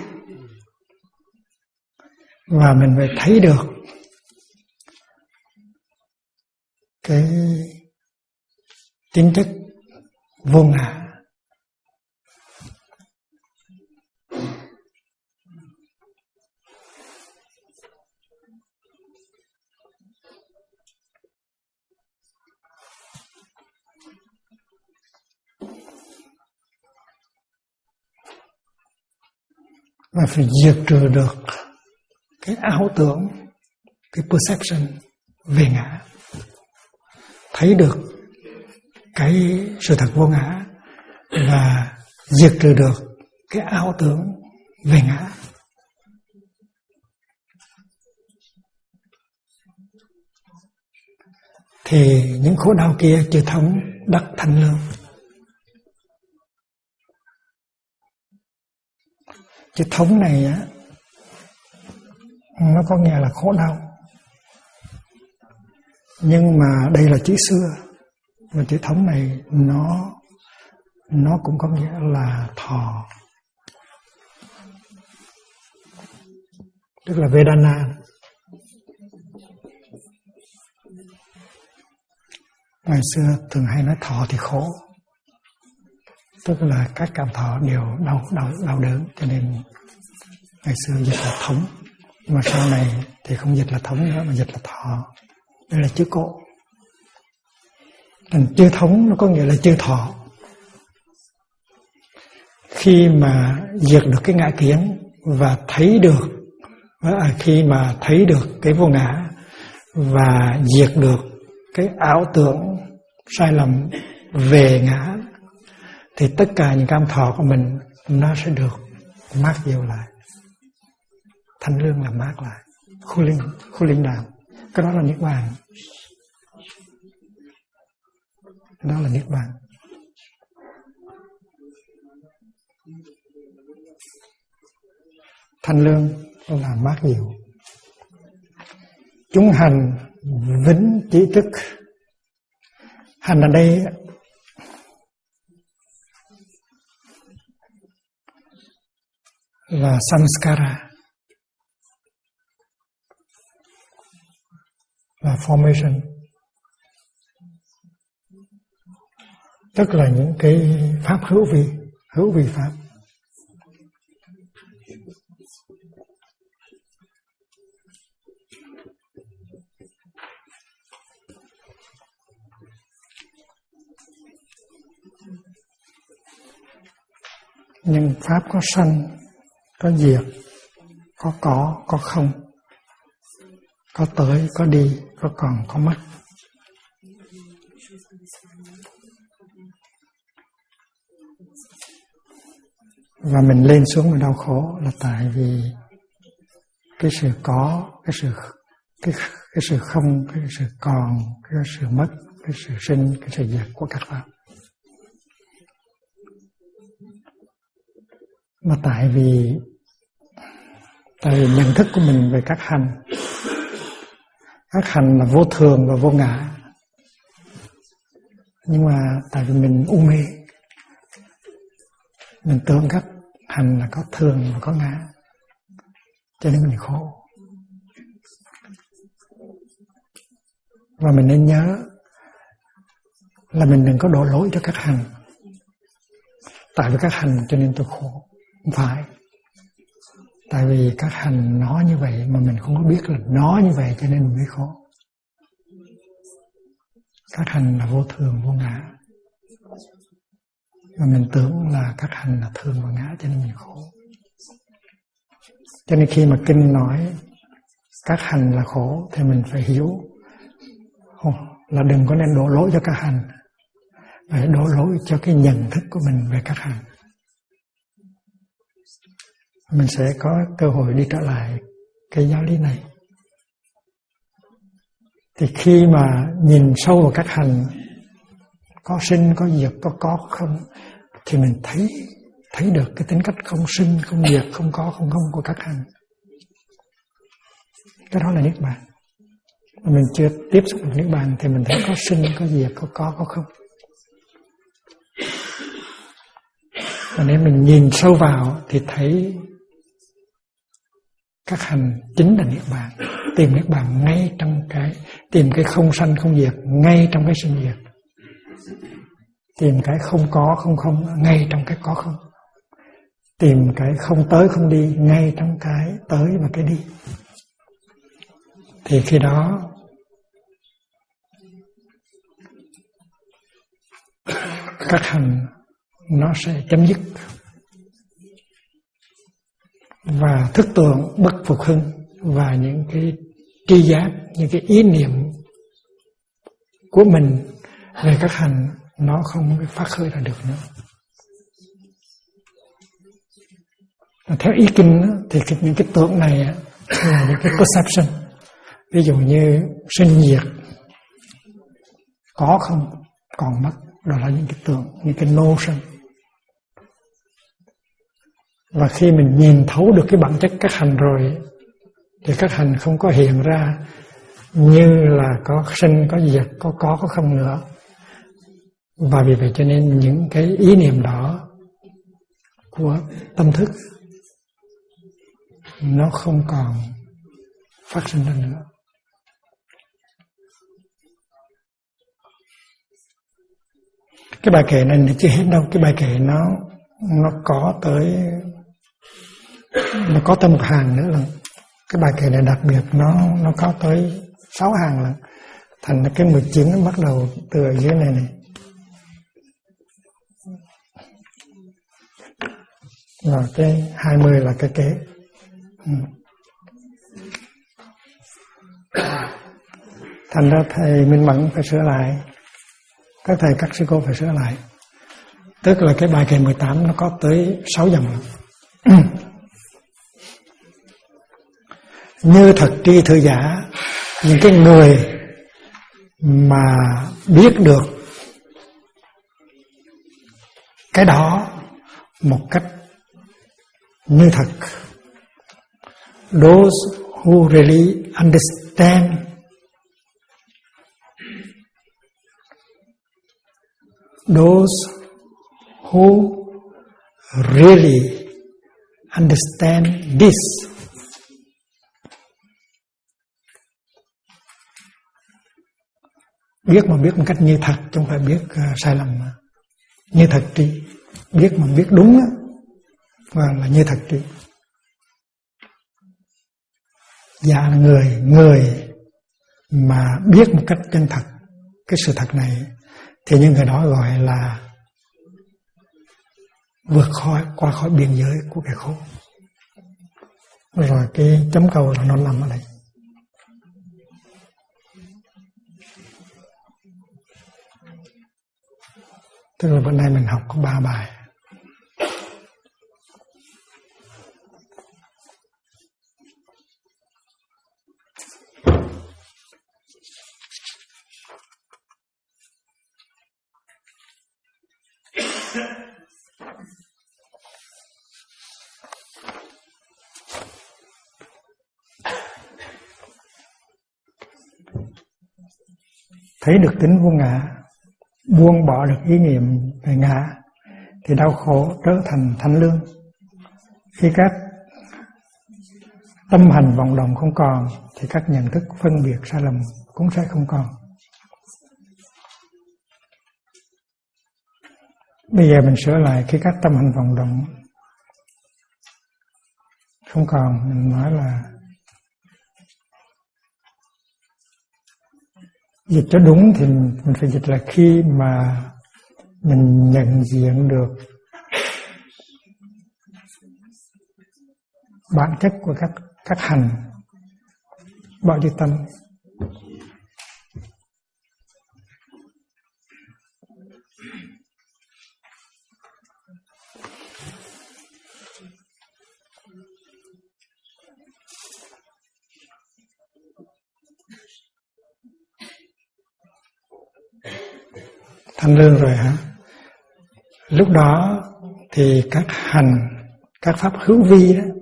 và mình phải thấy được cái tính chất vô ngã. Và phải diệt trừ được cái ảo tưởng, cái perception về ngã. Thấy được cái sự thật vô ngã và diệt trừ được cái ảo tưởng về ngã. Thì những khổ đau kia chư thống đắc thanh lương. Chữ thống này á, nó có nghĩa là khổ đau. Nhưng mà đây là chữ xưa, và chữ thống này nó cũng có nghĩa là thọ. Tức là Vedana. Ngày xưa thường hay nói thọ thì khổ. Tức là các cảm thọ đều đau đớn, cho nên ngày xưa dịch là thống. Mà sau này thì không dịch là thống nữa mà dịch là thọ. Đây là chữ cổ. Thành chư thống nó có nghĩa là chư thọ. Khi mà diệt được cái ngã kiến và thấy được, khi mà thấy được cái vô ngã và diệt được cái ảo tưởng sai lầm về ngã, thì tất cả những cảm thọ của mình nó sẽ được mát dịu lại. Thanh lương là mát lại. khu linh đạo. Cái đó là niết bàn. Đó là niết bàn. Thanh lương là mát dịu. Chúng hành vĩnh chỉ tức. Hành ở đây là samskara, là formation, tức là những cái pháp hữu vi pháp. Nhưng pháp có sanh, có diệt, có không, có tới, có đi, có còn, có mất. Và mình lên xuống mà đau khổ là tại vì cái sự có, cái sự không, cái sự còn, cái sự mất, cái sự sinh, cái sự diệt của các pháp. Mà tại vì nhận thức của mình về các hành là vô thường và vô ngã. Nhưng mà tại vì mình u mê, mình tưởng các hành là có thường và có ngã, cho nên mình khổ. Và mình nên nhớ là mình đừng có đổ lỗi cho các hành. Tại vì các hành cho nên tôi khổ. Không phải. Tại vì các hành nói như vậy mà mình không có biết là nói như vậy cho nên mình mới khổ. Các hành là vô thường, vô ngã. Và mình tưởng là các hành là thường và ngã cho nên mình khổ. Cho nên khi mà kinh nói các hành là khổ thì mình phải hiểu là đừng có nên đổ lỗi cho các hành, phải đổ lỗi cho cái nhận thức của mình về các hành. Mình sẽ có cơ hội đi trở lại cái giáo lý này. Thì khi mà nhìn sâu vào các hành, có sinh, có diệt, có không, thì mình thấy được cái tính cách không sinh, không diệt, không có, không không của các hành. Cái đó là niết bàn. Mà mình chưa tiếp xúc được niết bàn thì mình thấy có sinh, có diệt, có không. Và nếu mình nhìn sâu vào thì thấy các hành chính là niết bàn. Tìm niết bàn ngay trong tìm cái không sanh không diệt ngay trong cái sinh diệt. Tìm cái không có không không ngay trong cái có không. Tìm cái không tới không đi ngay trong cái tới và cái đi. Thì khi đó các hành nó sẽ chấm dứt. Và thức tưởng bất phục hưng và những cái tri giác, những cái ý niệm của mình về các hành nó không phát khởi ra được nữa. Theo ý kinh thì những cái tưởng này là những cái perception. Ví dụ như sinh diệt, có không, còn mất, đó là những cái tưởng, những cái notion. Và khi mình nhìn thấu được cái bản chất các hành rồi thì các hành không có hiện ra như là có sinh, có diệt, có không nữa. Và vì vậy cho nên những cái ý niệm đó của tâm thức nó không còn phát sinh ra nữa. Cái bài kệ này chưa hết đâu. Cái bài kệ nó có tới một hàng nữa lần. Cái bài kệ này đặc biệt nó có tới 6 hàng lần. Thành cái 19 nó bắt đầu từ ở dưới này. Rồi cái 20 là cái kế. Thành ra thầy Minh Mẫn phải sửa lại. Các thầy các sư cô phải sửa lại. Tức là cái bài kệ 18 nó có tới 6 dòng. như thật tri thư giả, những cái người mà biết được cái đó một cách như thật. Those who really understand those who really understand this biết mà biết một cách như thật, chứ không phải biết sai lầm mà. Như thật tri, biết mà biết đúng á, và là như thật tri. Dạ, người mà biết một cách chân thật cái sự thật này thì những người đó gọi là vượt qua khỏi biên giới của cái khổ. Rồi cái chấm câu là nó nằm ở đây. Tức là bữa nay mình học có 3 bài. Thấy được tính vô ngã, buông bỏ được ý niệm về ngã thì đau khổ trở thành thanh lương. Khi các tâm hành vọng động không còn thì các nhận thức phân biệt sai lầm cũng sẽ không còn. Bây giờ mình sửa lại, khi các tâm hành vọng động không còn, mình nói là dịch cho đúng thì mình phải dịch là khi mà mình nhận diện được bản chất của các hành bao nhiêu tâm. Thanh lương rồi hả? Lúc đó thì các hành, các pháp hữu vi đó,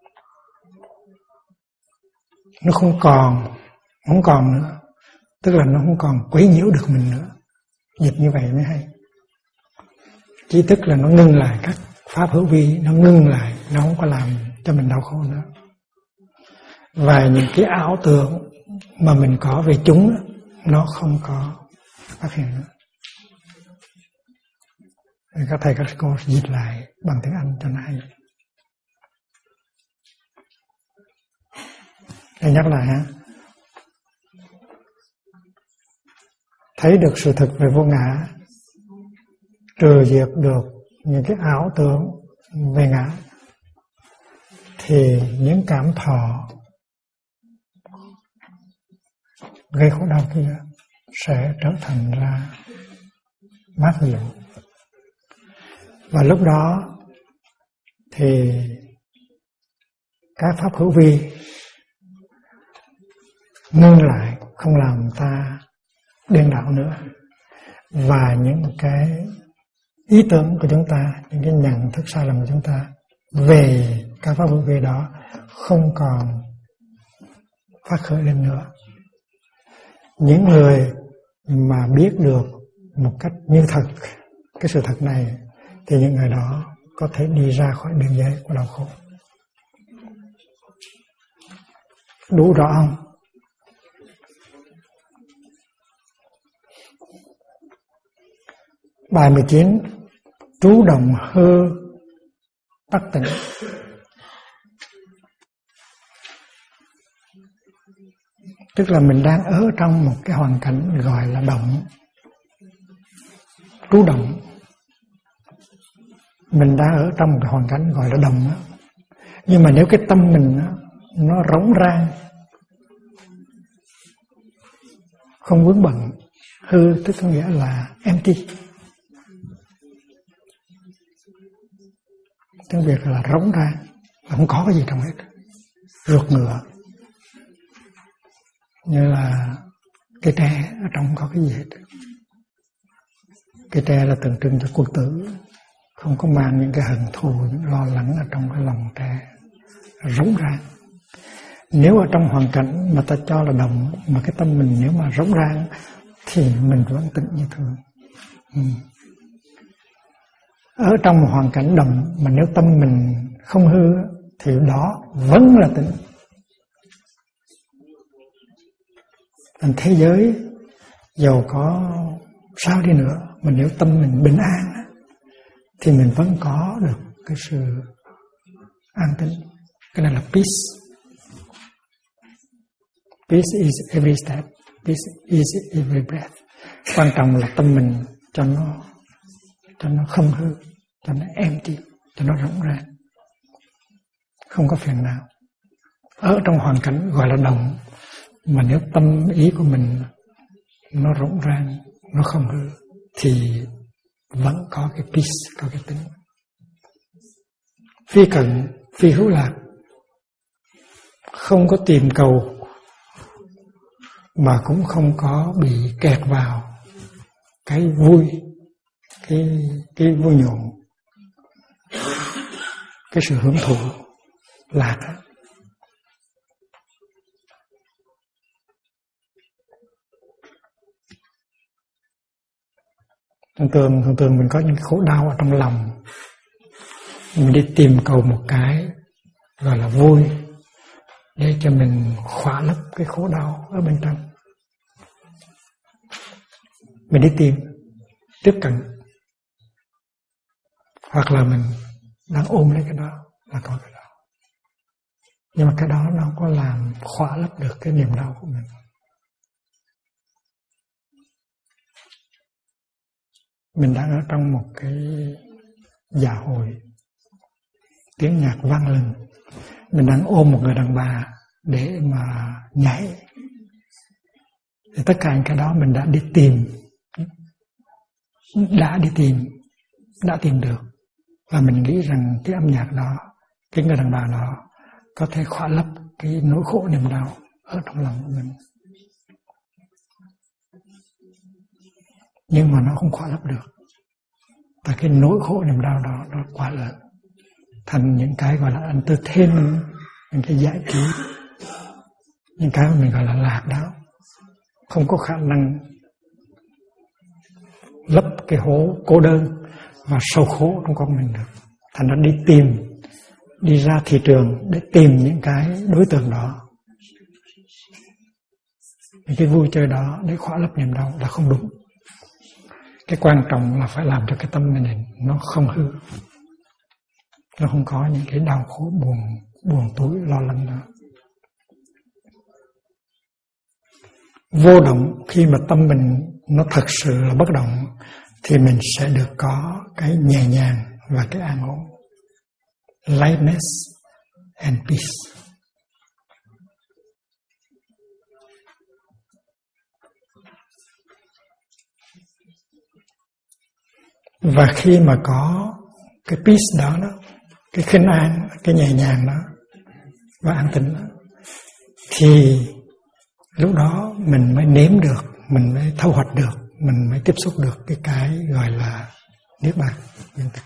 nó không còn nữa. Tức là nó không còn quấy nhiễu được mình nữa. Dịch như vậy mới hay. Chỉ tức là nó ngưng lại, các pháp hữu vi nó ngưng lại, nó không có làm cho mình đau khổ nữa. Và những cái ảo tưởng mà mình có về chúng đó, nó không có phát hiện nữa. Các thầy các cô dịch lại bằng tiếng Anh cho nó hay. Để nhắc lại ha. Thấy được sự thật về vô ngã, trừ diệt được những cái ảo tưởng về ngã, thì những cảm thọ gây khổ đau kia sẽ trở thành ra mát dịu. Và lúc đó thì các pháp hữu vi ngưng lại, không làm ta điên đảo nữa. Và những cái ý tưởng của chúng ta, những cái nhận thức sai lầm của chúng ta về các pháp hữu vi đó không còn phát khởi lên nữa. Những người mà biết được một cách như thật cái sự thật này thì những người đó có thể đi ra khỏi biên giới của đau khổ. Đủ rõ không? Bài 19. Trú động hư tắc tỉnh. Tức là mình đang ở trong một cái hoàn cảnh gọi là động. Trú động. Mình đang ở trong một cái hoàn cảnh gọi là động đó. Nhưng mà nếu cái tâm mình đó, nó rỗng rang, không vướng bận, hư tức có nghĩa là empty. Tiếng Việt là rỗng rang, không có cái gì trong hết. Ruột ngựa, Như là cây tre ở trong có cái gì hết. Cây tre là tượng trưng cho quân tử, không có mang những cái hận thù, những lo lắng ở trong cái lòng tre, rỗng rang. Nếu ở trong hoàn cảnh mà ta cho là động, mà cái tâm mình nếu mà rỗng rang thì mình vẫn tĩnh như thường. Ở trong một hoàn cảnh động mà nếu tâm mình không hư thì đó vẫn là tĩnh. Còn thế giới dầu có sao đi nữa mà nếu tâm mình bình an thì mình vẫn có được cái sự an tĩnh. Cái này là peace. Peace is every step. Peace is every breath. Quan trọng là tâm mình cho nó không hư, cho nó empty, cho nó rỗng rang, không có phiền não. Ở trong hoàn cảnh gọi là động, mà nếu tâm ý của mình nó rỗng rang, nó không hư thì vẫn có cái peace, có cái tính. Phi cận, phi hữu lạc, không có tìm cầu mà cũng không có bị kẹt vào cái vui, cái vui nhộn, cái sự hưởng thụ lạc. Thường thường mình có những khổ đau ở trong lòng, mình đi tìm cầu một cái gọi là vui để cho mình khỏa lấp cái khổ đau ở bên trong. Mình đi tìm, tiếp cận, hoặc là mình đang ôm lấy cái đó là có cái đó. Nhưng mà cái đó nó không có làm khỏa lấp được cái niềm đau của mình. Mình đang ở trong một cái dạ hội, tiếng nhạc vang lên, mình đang ôm một người đàn bà để mà nhảy. Thì tất cả những cái đó mình đã đi tìm, đã tìm được. Và mình nghĩ rằng cái âm nhạc đó, cái người đàn bà đó có thể khỏa lấp cái nỗi khổ niềm đau ở trong lòng của mình. Nhưng mà nó không khỏa lấp được. Và cái nỗi khổ niềm đau đó nó quá lớn, thành những cái gọi là entertainment, những cái giải trí, những cái mà mình gọi là lạc đó, không có khả năng lấp cái hố cô đơn và sầu khổ trong con mình được. Thành ra đi ra thị trường để tìm những cái đối tượng đó, những cái vui chơi đó để khỏa lấp niềm đau là không đúng. Cái quan trọng là phải làm cho cái tâm mình nó không hư, nó không có những cái đau khổ buồn tối lo lắng đó. Vô động, khi mà tâm mình nó thật sự là bất động thì mình sẽ được có cái nhẹ nhàng và cái an ổn, lightness and peace. Và khi mà có cái peace đó, cái khinh an, cái nhẹ nhàng đó và an tĩnh đó, thì lúc đó mình mới nếm được, mình mới thâu hoạch được, mình mới tiếp xúc được cái gọi là niết bàn viên tịch.